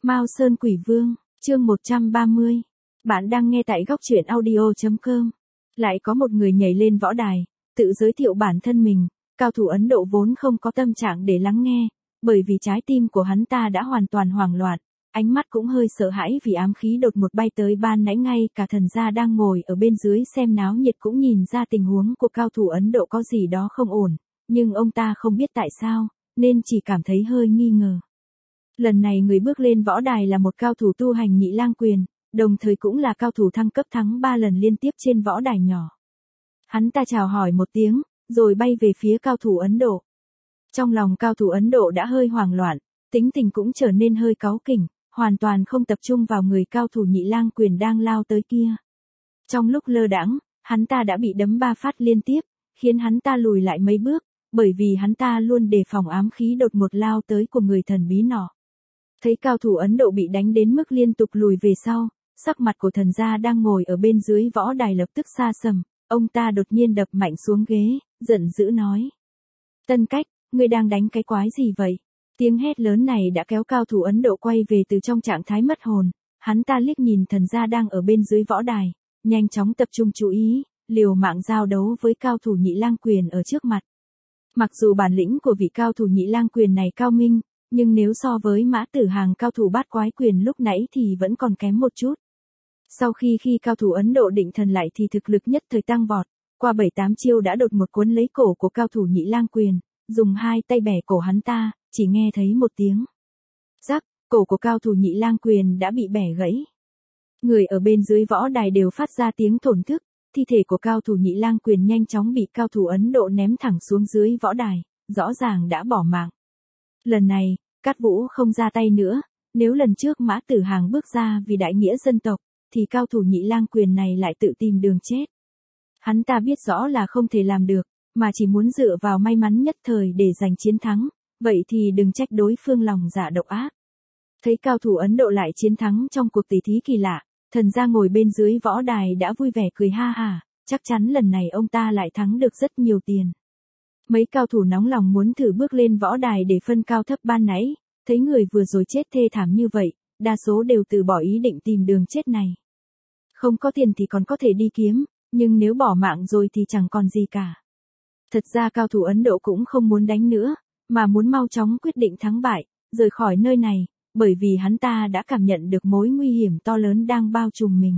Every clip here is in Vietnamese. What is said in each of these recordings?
Mao Sơn Quỷ Vương, chương 130. Bạn đang nghe tại góc truyện audio.com. Lại có một người nhảy lên võ đài, tự giới thiệu bản thân mình, cao thủ Ấn Độ vốn không có tâm trạng để lắng nghe, bởi vì trái tim của hắn ta đã hoàn toàn hoảng loạn, ánh mắt cũng hơi sợ hãi vì ám khí đột ngột bay tới ban nãy ngay cả thần gia đang ngồi ở bên dưới xem náo nhiệt cũng nhìn ra tình huống của cao thủ Ấn Độ có gì đó không ổn, nhưng ông ta không biết tại sao, nên chỉ cảm thấy hơi nghi ngờ. Lần này người bước lên võ đài là một cao thủ tu hành Nhị Lang Quyền, đồng thời cũng là cao thủ thăng cấp thắng 3 lần liên tiếp trên võ đài nhỏ. Hắn ta chào hỏi một tiếng, rồi bay về phía cao thủ Ấn Độ. Trong lòng cao thủ Ấn Độ đã hơi hoảng loạn, tính tình cũng trở nên hơi cáu kỉnh, hoàn toàn không tập trung vào người cao thủ Nhị Lang Quyền đang lao tới kia. Trong lúc lơ đãng, hắn ta đã bị đấm 3 phát liên tiếp, khiến hắn ta lùi lại mấy bước, bởi vì hắn ta luôn đề phòng ám khí đột ngột lao tới của người thần bí nọ. Thấy cao thủ Ấn Độ bị đánh đến mức liên tục lùi về sau, sắc mặt của thần gia đang ngồi ở bên dưới võ đài lập tức xa sầm, ông ta đột nhiên đập mạnh xuống ghế, giận dữ nói. Tân Cách, ngươi đang đánh cái quái gì vậy? Tiếng hét lớn này đã kéo cao thủ Ấn Độ quay về từ trong trạng thái mất hồn, hắn ta liếc nhìn thần gia đang ở bên dưới võ đài, nhanh chóng tập trung chú ý, liều mạng giao đấu với cao thủ Nhị Lang Quyền ở trước mặt. Mặc dù bản lĩnh của vị cao thủ Nhị Lang Quyền này cao minh, nhưng nếu so với Mã Tử Hàng cao thủ Bát Quái Quyền lúc nãy thì vẫn còn kém một chút. Sau khi cao thủ Ấn Độ định thần lại thì thực lực nhất thời tăng vọt, qua 7-8 chiêu đã đột một cuốn lấy cổ của cao thủ Nhị Lang Quyền, dùng hai tay bẻ cổ hắn ta, chỉ nghe thấy một tiếng rắc, cổ của cao thủ Nhị Lang Quyền đã bị bẻ gãy. Người ở bên dưới võ đài đều phát ra tiếng thổn thức, thi thể của cao thủ Nhị Lang Quyền nhanh chóng bị cao thủ Ấn Độ ném thẳng xuống dưới võ đài, rõ ràng đã bỏ mạng. Lần này, Cát Vũ không ra tay nữa, nếu lần trước Mã Tử Hàng bước ra vì đại nghĩa dân tộc, thì cao thủ Nhị Lang Quyền này lại tự tìm đường chết. Hắn ta biết rõ là không thể làm được, mà chỉ muốn dựa vào may mắn nhất thời để giành chiến thắng, vậy thì đừng trách đối phương lòng dạ độc ác. Thấy cao thủ Ấn Độ lại chiến thắng trong cuộc tỷ thí kỳ lạ, thần gia ngồi bên dưới võ đài đã vui vẻ cười ha hả, chắc chắn lần này ông ta lại thắng được rất nhiều tiền. Mấy cao thủ nóng lòng muốn thử bước lên võ đài để phân cao thấp ban nãy, thấy người vừa rồi chết thê thảm như vậy, đa số đều từ bỏ ý định tìm đường chết này. Không có tiền thì còn có thể đi kiếm, nhưng nếu bỏ mạng rồi thì chẳng còn gì cả. Thật ra cao thủ Ấn Độ cũng không muốn đánh nữa, mà muốn mau chóng quyết định thắng bại, rời khỏi nơi này, bởi vì hắn ta đã cảm nhận được mối nguy hiểm to lớn đang bao trùm mình.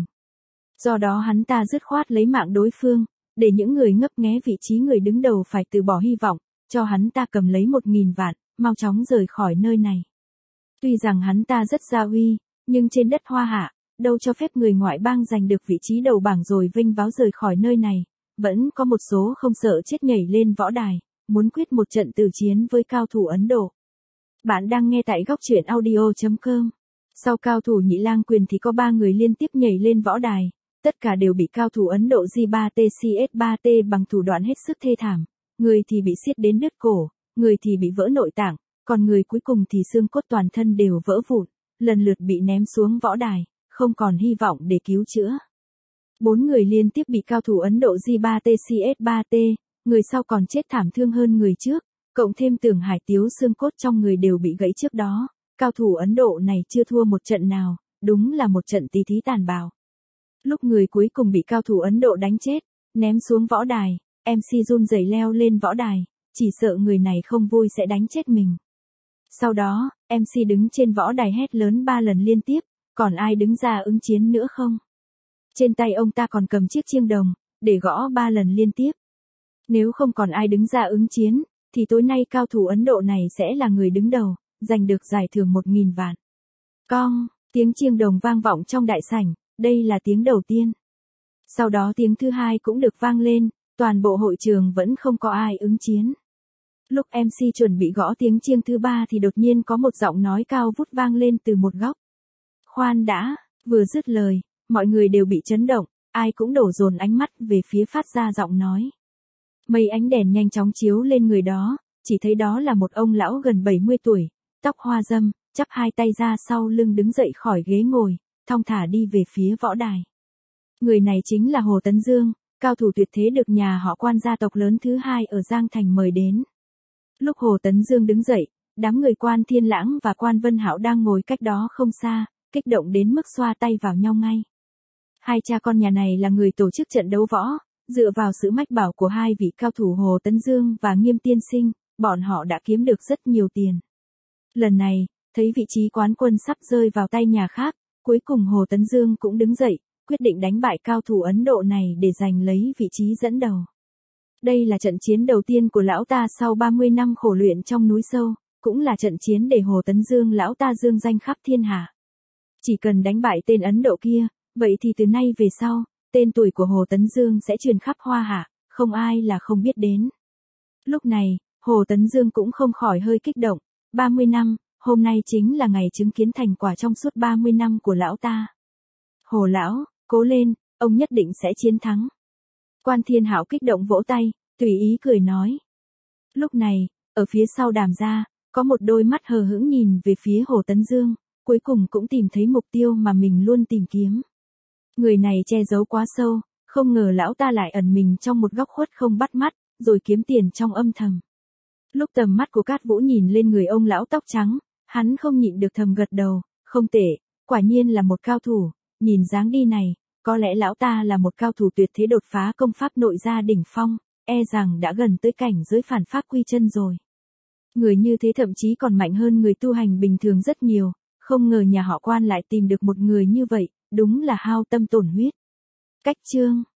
Do đó hắn ta dứt khoát lấy mạng đối phương, để những người ngấp nghé vị trí người đứng đầu phải từ bỏ hy vọng, cho hắn ta cầm lấy 1.000 vạn, mau chóng rời khỏi nơi này. Tuy rằng hắn ta rất gia uy, nhưng trên đất Hoa Hạ, đâu cho phép người ngoại bang giành được vị trí đầu bảng rồi vinh váo rời khỏi nơi này, vẫn có một số không sợ chết nhảy lên võ đài, muốn quyết một trận tử chiến với cao thủ Ấn Độ. Bạn đang nghe tại góc truyện audio.com. Sau cao thủ Nhị Lang Quyền thì có 3 người liên tiếp nhảy lên võ đài, tất cả đều bị cao thủ Ấn Độ G3TCS3T bằng thủ đoạn hết sức thê thảm, người thì bị siết đến đứt cổ, người thì bị vỡ nội tạng, còn người cuối cùng thì xương cốt toàn thân đều vỡ vụn, lần lượt bị ném xuống võ đài, không còn hy vọng để cứu chữa. 4 người liên tiếp bị cao thủ Ấn Độ G3TCS3T, người sau còn chết thảm thương hơn người trước, cộng thêm Tưởng Hải Tiếu xương cốt trong người đều bị gãy trước đó, cao thủ Ấn Độ này chưa thua một trận nào, đúng là một trận tỷ thí tàn bạo. Lúc người cuối cùng bị cao thủ Ấn Độ đánh chết, ném xuống võ đài, MC run rẩy leo lên võ đài, chỉ sợ người này không vui sẽ đánh chết mình. Sau đó, MC đứng trên võ đài hét lớn 3 lần liên tiếp, còn ai đứng ra ứng chiến nữa không? Trên tay ông ta còn cầm chiếc chiêng đồng, để gõ 3 lần liên tiếp. Nếu không còn ai đứng ra ứng chiến, thì tối nay cao thủ Ấn Độ này sẽ là người đứng đầu, giành được giải thưởng 1.000 vạn. Cong, tiếng chiêng đồng vang vọng trong đại sảnh, đây là tiếng đầu tiên. Sau đó tiếng thứ hai cũng được vang lên, toàn bộ hội trường vẫn không có ai ứng chiến. Lúc MC chuẩn bị gõ tiếng chiêng thứ 3 thì đột nhiên có một giọng nói cao vút vang lên từ một góc. Khoan đã, vừa dứt lời, mọi người đều bị chấn động, ai cũng đổ dồn ánh mắt về phía phát ra giọng nói. Mây ánh đèn nhanh chóng chiếu lên người đó, chỉ thấy đó là một ông lão gần 70 tuổi, tóc hoa râm, chắp hai tay ra sau lưng đứng dậy khỏi ghế ngồi, thong thả đi về phía võ đài. Người này chính là Hồ Tấn Dương, cao thủ tuyệt thế được nhà họ Quan gia tộc lớn thứ 2 ở Giang Thành mời đến. Lúc Hồ Tấn Dương đứng dậy, đám người Quan Thiên Lãng và Quan Vân Hạo đang ngồi cách đó không xa, kích động đến mức xoa tay vào nhau ngay. Hai cha con nhà này là người tổ chức trận đấu võ, dựa vào sự mách bảo của hai vị cao thủ Hồ Tấn Dương và Nghiêm Tiên Sinh, bọn họ đã kiếm được rất nhiều tiền. Lần này, thấy vị trí quán quân sắp rơi vào tay nhà khác, cuối cùng Hồ Tấn Dương cũng đứng dậy, quyết định đánh bại cao thủ Ấn Độ này để giành lấy vị trí dẫn đầu. Đây là trận chiến đầu tiên của lão ta sau 30 năm khổ luyện trong núi sâu, cũng là trận chiến để Hồ Tấn Dương lão ta dương danh khắp thiên hạ. Chỉ cần đánh bại tên Ấn Độ kia, vậy thì từ nay về sau, tên tuổi của Hồ Tấn Dương sẽ truyền khắp Hoa Hạ, không ai là không biết đến. Lúc này, Hồ Tấn Dương cũng không khỏi hơi kích động, 30 năm, hôm nay chính là ngày chứng kiến thành quả trong suốt 30 năm của lão ta. Hồ lão, cố lên, ông nhất định sẽ chiến thắng. Quan Thiên Hạo kích động vỗ tay, tùy ý cười nói. Lúc này, ở phía sau Đàm gia, có một đôi mắt hờ hững nhìn về phía Hồ Tấn Dương, cuối cùng cũng tìm thấy mục tiêu mà mình luôn tìm kiếm. Người này che giấu quá sâu, không ngờ lão ta lại ẩn mình trong một góc khuất không bắt mắt, rồi kiếm tiền trong âm thầm. Lúc tầm mắt của Cát Vũ nhìn lên người ông lão tóc trắng, hắn không nhịn được thầm gật đầu, không tệ, quả nhiên là một cao thủ, nhìn dáng đi này, có lẽ lão ta là một cao thủ tuyệt thế đột phá công pháp nội gia đỉnh phong, e rằng đã gần tới cảnh giới phản pháp quy chân rồi. Người như thế thậm chí còn mạnh hơn người tu hành bình thường rất nhiều, không ngờ nhà họ Quan lại tìm được một người như vậy, đúng là hao tâm tổn huyết. Cách chương